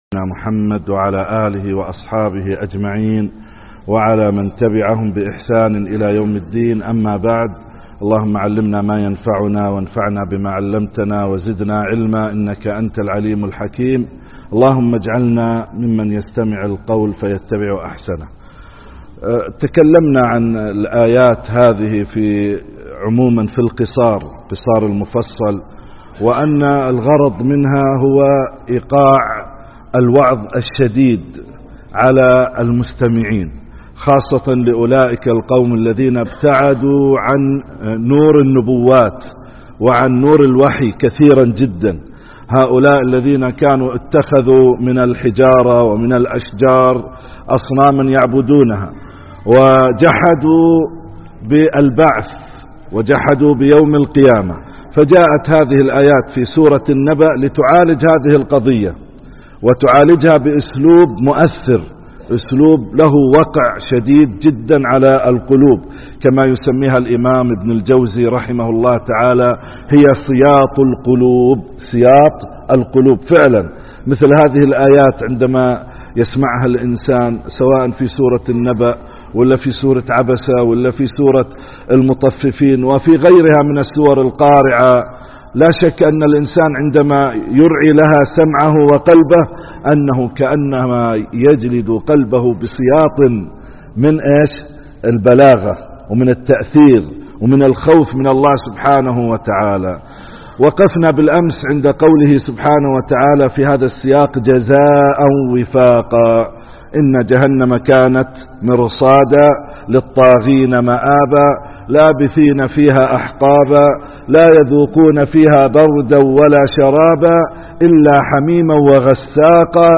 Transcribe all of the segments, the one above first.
محمد وعلى آله وأصحابه أجمعين وعلى من تبعهم بإحسان إلى يوم الدين. أما بعد، اللهم علمنا ما ينفعنا وانفعنا بما علمتنا وزدنا علما إنك أنت العليم الحكيم. اللهم اجعلنا ممن يستمع القول فيتبع أحسنه. تكلمنا عن الآيات هذه عموما في قصار المفصل، وأن الغرض منها هو إيقاع الوعظ الشديد على المستمعين، خاصة لأولئك القوم الذين ابتعدوا عن نور النبوات وعن نور الوحي كثيرا جدا. هؤلاء الذين كانوا اتخذوا من الحجارة ومن الأشجار أصناما يعبدونها، وجحدوا بالبعث وجحدوا بيوم القيامة. فجاءت هذه الآيات في سورة النبأ لتعالج هذه القضية، وتعالجها بأسلوب مؤثر، أسلوب له وقع شديد جدا على القلوب، كما يسميها الإمام ابن الجوزي رحمه الله تعالى هي سياط القلوب. سياط القلوب فعلا. مثل هذه الآيات عندما يسمعها الإنسان سواء في سورة النبأ ولا في سورة عبسة ولا في سورة المطففين وفي غيرها من السور القارعة، لا شك أن الإنسان عندما يرعي لها سمعه وقلبه أنه كأنما يجلد قلبه بسياط من البلاغة ومن التأثير ومن الخوف من الله سبحانه وتعالى. وقفنا بالأمس عند قوله سبحانه وتعالى في هذا السياق: جزاء وفاقا، إن جهنم كانت مرصادا للطاغين مآبا، لابثين فيها أحقابا، لا يذوقون فيها بردا ولا شرابا إلا حميما وغساقا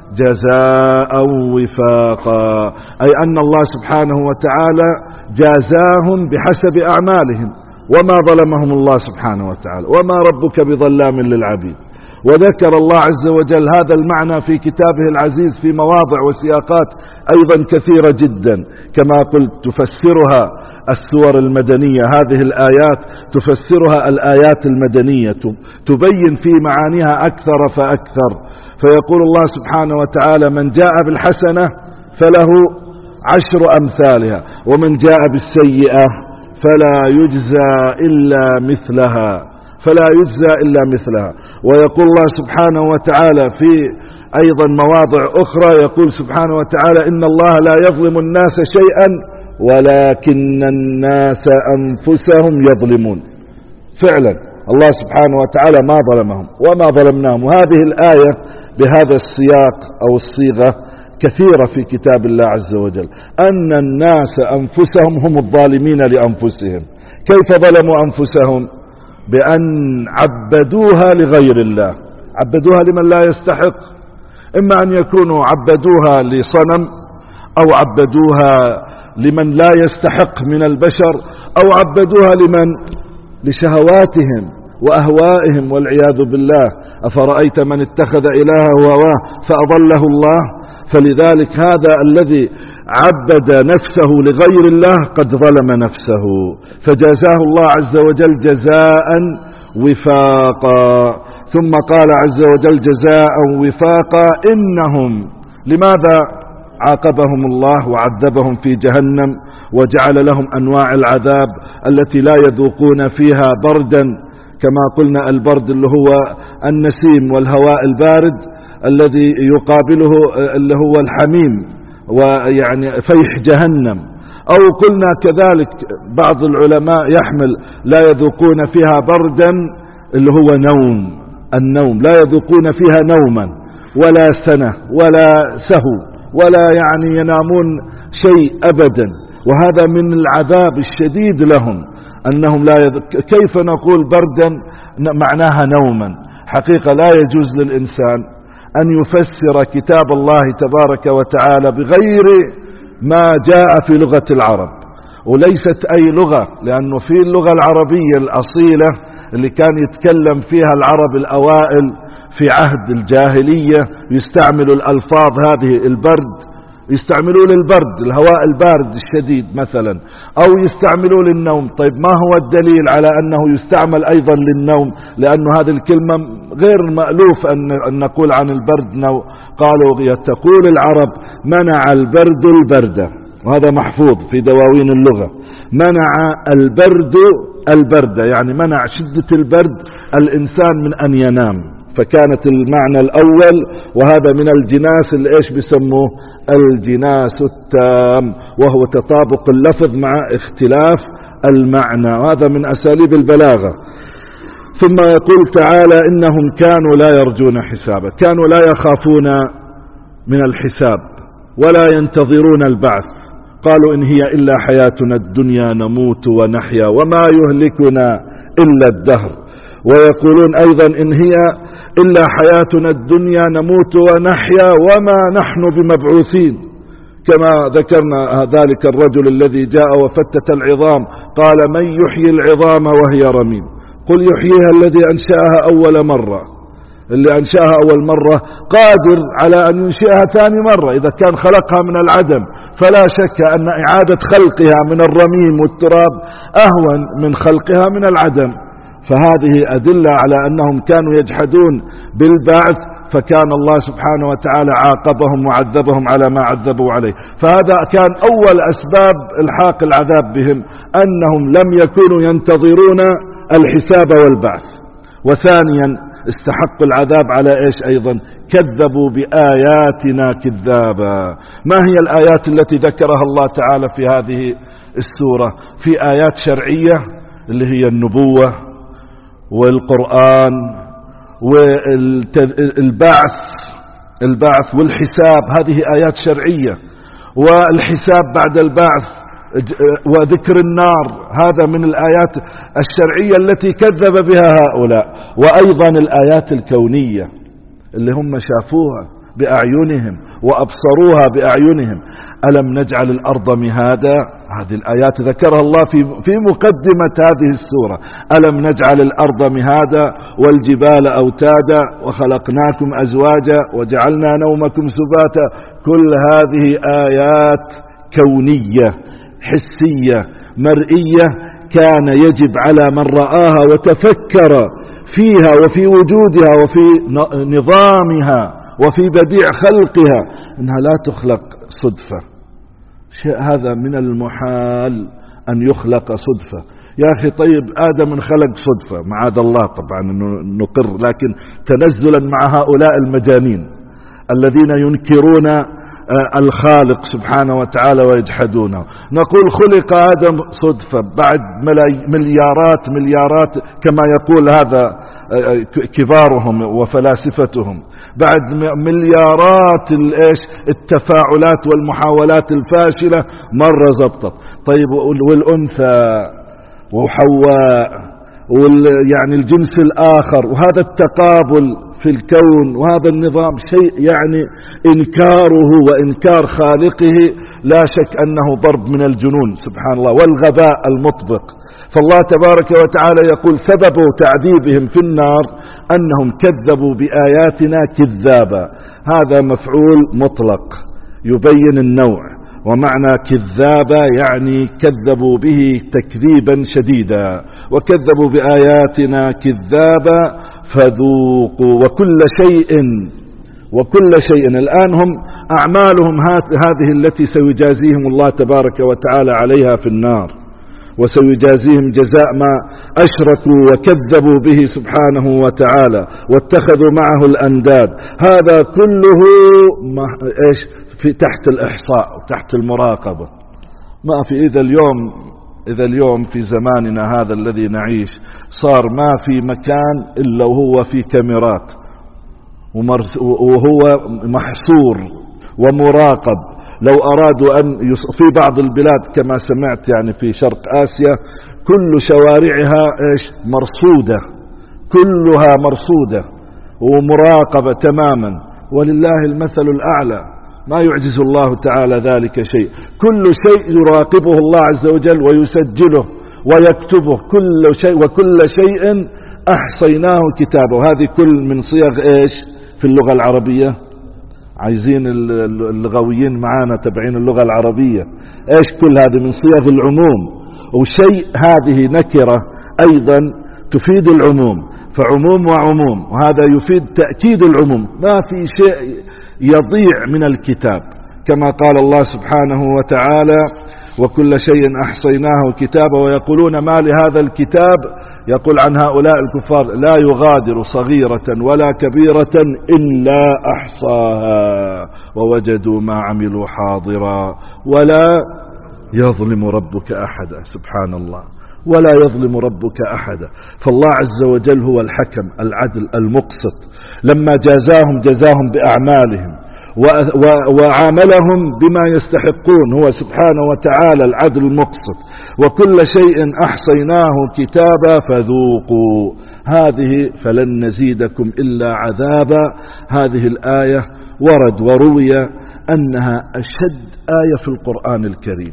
جزاء وفاقا. أي أن الله سبحانه وتعالى جازاهم بحسب أعمالهم، وما ظلمهم الله سبحانه وتعالى، وما ربك بظلام للعبيد. وذكر الله عز وجل هذا المعنى في كتابه العزيز في مواضع وسياقات أيضا كثيرة جدا، كما قلت تفسرها السور المدنية. هذه الآيات تفسرها الآيات المدنية، تبين في معانيها أكثر فأكثر. فيقول الله سبحانه وتعالى: من جاء بالحسنة فله 10 أمثالها، ومن جاء بالسيئة فلا يجزى إلا مثلها. ويقول الله سبحانه وتعالى في أيضا مواضع أخرى، يقول سبحانه وتعالى: إن الله لا يظلم الناس شيئا ولكن الناس أنفسهم يظلمون. فعلا الله سبحانه وتعالى ما ظلمهم وما ظلمناهم. وهذه الآية بهذا السياق أو الصيغة كثيرة في كتاب الله عز وجل، أن الناس أنفسهم هم الظالمين لأنفسهم. كيف ظلموا أنفسهم؟ بأن عبدوها لغير الله، عبدوها لمن لا يستحق، إما أن يكونوا عبدوها لصنم، أو عبدوها لمن لا يستحق من البشر، أو عبدوها لشهواتهم وأهوائهم والعياذ بالله. أفرأيت من اتخذ إلهه هواه فأضله الله؟ فلذلك هذا الذي عبد نفسه لغير الله قد ظلم نفسه، فجازاه الله عز وجل جزاء وفاقا. ثم قال عز وجل: جزاء وفاقا إنهم. لماذا عاقبهم الله وعذبهم في جهنم وجعل لهم أنواع العذاب التي لا يذوقون فيها بردا؟ كما قلنا البرد اللي هو النسيم والهواء البارد الذي يقابله اللي هو الحميم، ويعني فيح جهنم. أو قلنا كذلك بعض العلماء يحمل لا يذوقون فيها بردا اللي هو النوم، لا يذوقون فيها نوما ولا سنة ولا سهو ولا يعني ينامون شيء أبدا. وهذا من العذاب الشديد لهم أنهم كيف نقول بردا معناها نوما؟ حقيقة لا يجوز للإنسان أن يفسر كتاب الله تبارك وتعالى بغير ما جاء في لغة العرب، وليست أي لغة، لأنه في اللغة العربية الأصيلة اللي كان يتكلم فيها العرب الأوائل في عهد الجاهلية يستعمل الألفاظ هذه: البرد، يستعملوه للبرد، الهواء البارد الشديد مثلا، أو يستعملوه للنوم. طيب ما هو الدليل على أنه يستعمل أيضا للنوم؟ لأن هذه الكلمة غير مألوف أن نقول عن البرد نوم. قالوا تقول العرب منع البرد البردة، وهذا محفوظ في دواوين اللغة. منع البرد البردة يعني منع شدة البرد الإنسان من أن ينام، فكانت المعنى الأول. وهذا من الجناس اللي إيش بيسموه؟ الجناس التام، وهو تطابق اللفظ مع اختلاف المعنى، وهذا من أساليب البلاغة. ثم يقول تعالى إنهم كانوا لا يرجون حسابا، كانوا لا يخافون من الحساب ولا ينتظرون البعث. قالوا إن هي إلا حياتنا الدنيا نموت ونحيا وما يهلكنا إلا الدهر. ويقولون أيضا إن هي إلا حياتنا الدنيا نموت ونحيا وما نحن بمبعوثين، كما ذكرنا ذلك الرجل الذي جاء وفتت العظام قال من يحيي العظام وهي رميم؟ قل يحييها الذي أنشأها أول مرة. اللي أنشأها أول مرة قادر على أن ينشئها ثاني مرة إذا كان خلقها من العدم، فلا شك أن إعادة خلقها من الرميم والتراب أهون من خلقها من العدم. فهذه أدلة على أنهم كانوا يجحدون بالبعث، فكان الله سبحانه وتعالى عاقبهم وعذبهم على ما عذبوا عليه. فهذا كان أول أسباب الحاق العذاب بهم، أنهم لم يكونوا ينتظرون الحساب والبعث. وثانيا استحقوا العذاب على إيش أيضا؟ كذبوا بآياتنا كذابا. ما هي الآيات التي ذكرها الله تعالى في هذه السورة؟ في آيات شرعية اللي هي النبوة والقرآن والبعث والحساب، هذه آيات شرعية. والحساب بعد البعث وذكر النار، هذا من الآيات الشرعية التي كذب بها هؤلاء. وأيضا الآيات الكونية اللي هم شافوها بأعينهم وأبصروها بأعينهم. ألم نجعل الأرض مهادا؟ هذه الآيات ذكرها الله في مقدمة هذه السورة. ألم نجعل الأرض مهادا والجبال أوتادا وخلقناكم أزواجا وجعلنا نومكم سباتا. كل هذه آيات كونية حسية مرئية، كان يجب على من رآها وتفكر فيها وفي وجودها وفي نظامها وفي بديع خلقها أنها لا تخلق صدفة. شيء هذا من المحال أن يخلق صدفة. يا أخي طيب آدم انخلق صدفة معاذ الله طبعا نقر، لكن تنزلا مع هؤلاء المجانين الذين ينكرون الخالق سبحانه وتعالى ويجحدونه. نقول خلق آدم صدفة بعد مليارات كما يقول هذا كبارهم وفلاسفتهم، بعد مليارات التفاعلات والمحاولات الفاشلة مرة زبطت. طيب والأنثى وحواء يعني الجنس الآخر وهذا التقابل في الكون وهذا النظام شيء يعني إنكاره وإنكار خالقه لا شك أنه ضرب من الجنون سبحان الله والغباء المطبق. فالله تبارك وتعالى يقول سبب تعذيبهم في النار أنهم كذبوا بآياتنا كذابا. هذا مفعول مطلق يبين النوع، ومعنى كذابا يعني كذبوا به تكذيبا شديدا وكذبوا بآياتنا كذابا فذوقوا وكل شيء. الآن هم أعمالهم هذه التي سيجازيهم الله تبارك وتعالى عليها في النار، وسيجازيهم جزاء ما أشركوا وكذبوا به سبحانه وتعالى واتخذوا معه الأنداد. هذا كله في تحت الإحصاء وتحت المراقبة. ما في إذا اليوم في زماننا هذا الذي نعيش صار ما في مكان إلا وهو في كاميرات وهو محصور ومراقب. لو أرادوا أن في بعض البلاد كما سمعت يعني في شرق آسيا كل شوارعها مرصودة، كلها مرصودة ومراقبة تماما، ولله المثل الأعلى، ما يعجز الله تعالى ذلك شيء. كل شيء يراقبه الله عز وجل ويسجله ويكتبه كل شيء، وكل شيء أحصيناه كتابه. هذه كل من صيغ في اللغة العربية عايزين اللغويين معانا تبعين اللغة العربية، ايش كل هذه من صيغ العموم، وشيء هذه نكرة أيضا تفيد العموم، فعموم وعموم، وهذا يفيد تأكيد العموم، ما في شيء يضيع من الكتاب، كما قال الله سبحانه وتعالى وكل شيء أحصيناه كتابا، ويقولون ما لهذا الكتاب، يقول عن هؤلاء الكفار لا يغادر صغيرة ولا كبيرة إلا أحصاها ووجدوا ما عملوا حاضرا ولا يظلم ربك أحدا. سبحان الله، ولا يظلم ربك أحدا. فالله عز وجل هو الحكم العدل المقسط، لما جزاهم بأعمالهم وعاملهم بما يستحقون، هو سبحانه وتعالى العدل المقسط. وكل شيء أحصيناه كتابا فذوقوا هذه فلن نزيدكم إلا عذابا. هذه الآية ورد وروي أنها أشد آية في القرآن الكريم.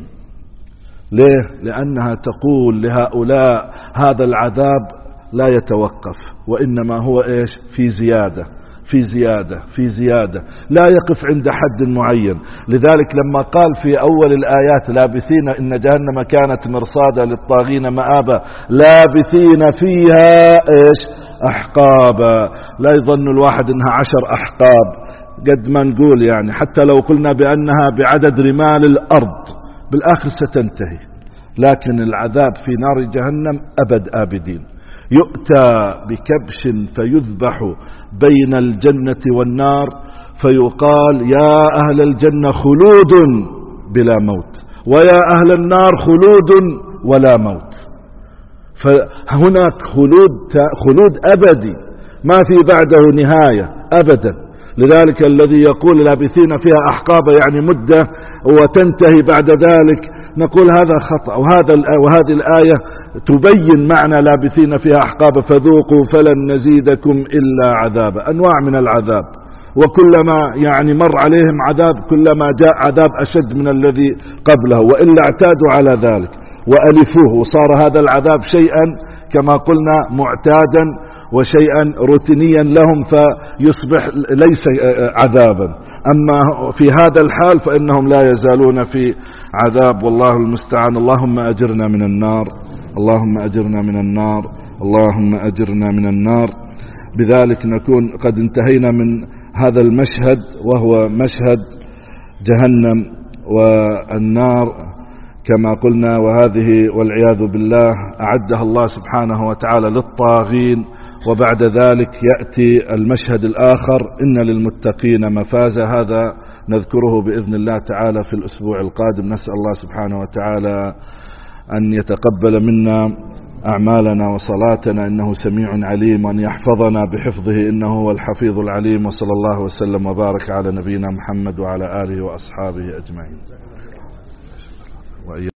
ليه؟ لأنها تقول لهؤلاء هذا العذاب لا يتوقف، وإنما هو إيش؟ في زيادة في زيادة في زيادة، لا يقف عند حد معين. لذلك لما قال في أول الآيات لابثين إن جهنم كانت مرصادا للطاغين مآبا، لابثين فيها إيش؟ أحقابا. لا يظن الواحد إنها 10 أحقاب قد ما نقول، يعني حتى لو قلنا بأنها بعدد رمال الأرض بالآخر ستنتهي، لكن العذاب في نار جهنم أبد آبدين. يؤتى بكبش فيذبح بين الجنة والنار فيقال يا أهل الجنة خلود بلا موت، ويا أهل النار خلود ولا موت. فهناك خلود أبدي ما في بعده نهاية أبدا. لذلك الذي يقول لابثين فيها أحقابا يعني مدة وتنتهي بعد ذلك، نقول هذا خطأ. وهذه الآية تبين معنى لابثين فيها أحقابا فذوقوا فلن نزيدكم إلا عذابا. أنواع من العذاب، وكلما يعني مر عليهم عذاب كلما جاء عذاب أشد من الذي قبله، وإلا اعتادوا على ذلك وألفوه، وصار هذا العذاب شيئا كما قلنا معتادا وشيئا روتينيا لهم، فيصبح ليس عذابا. أما في هذا الحال فإنهم لا يزالون في عذاب، والله المستعان. اللهم أجرنا من النار، اللهم أجرنا من النار، اللهم أجرنا من النار. بذلك نكون قد انتهينا من هذا المشهد، وهو مشهد جهنم والنار كما قلنا، وهذه والعياذ بالله أعدها الله سبحانه وتعالى للطاغين. وبعد ذلك يأتي المشهد الآخر إن للمتقين مفازا، هذا نذكره بإذن الله تعالى في الأسبوع القادم. نسأل الله سبحانه وتعالى أن يتقبل منا أعمالنا وصلاتنا إنه سميع عليم، وأن يحفظنا بحفظه إنه هو الحفيظ العليم. وصلى الله وسلم وبارك على نبينا محمد وعلى آله وأصحابه أجمعين.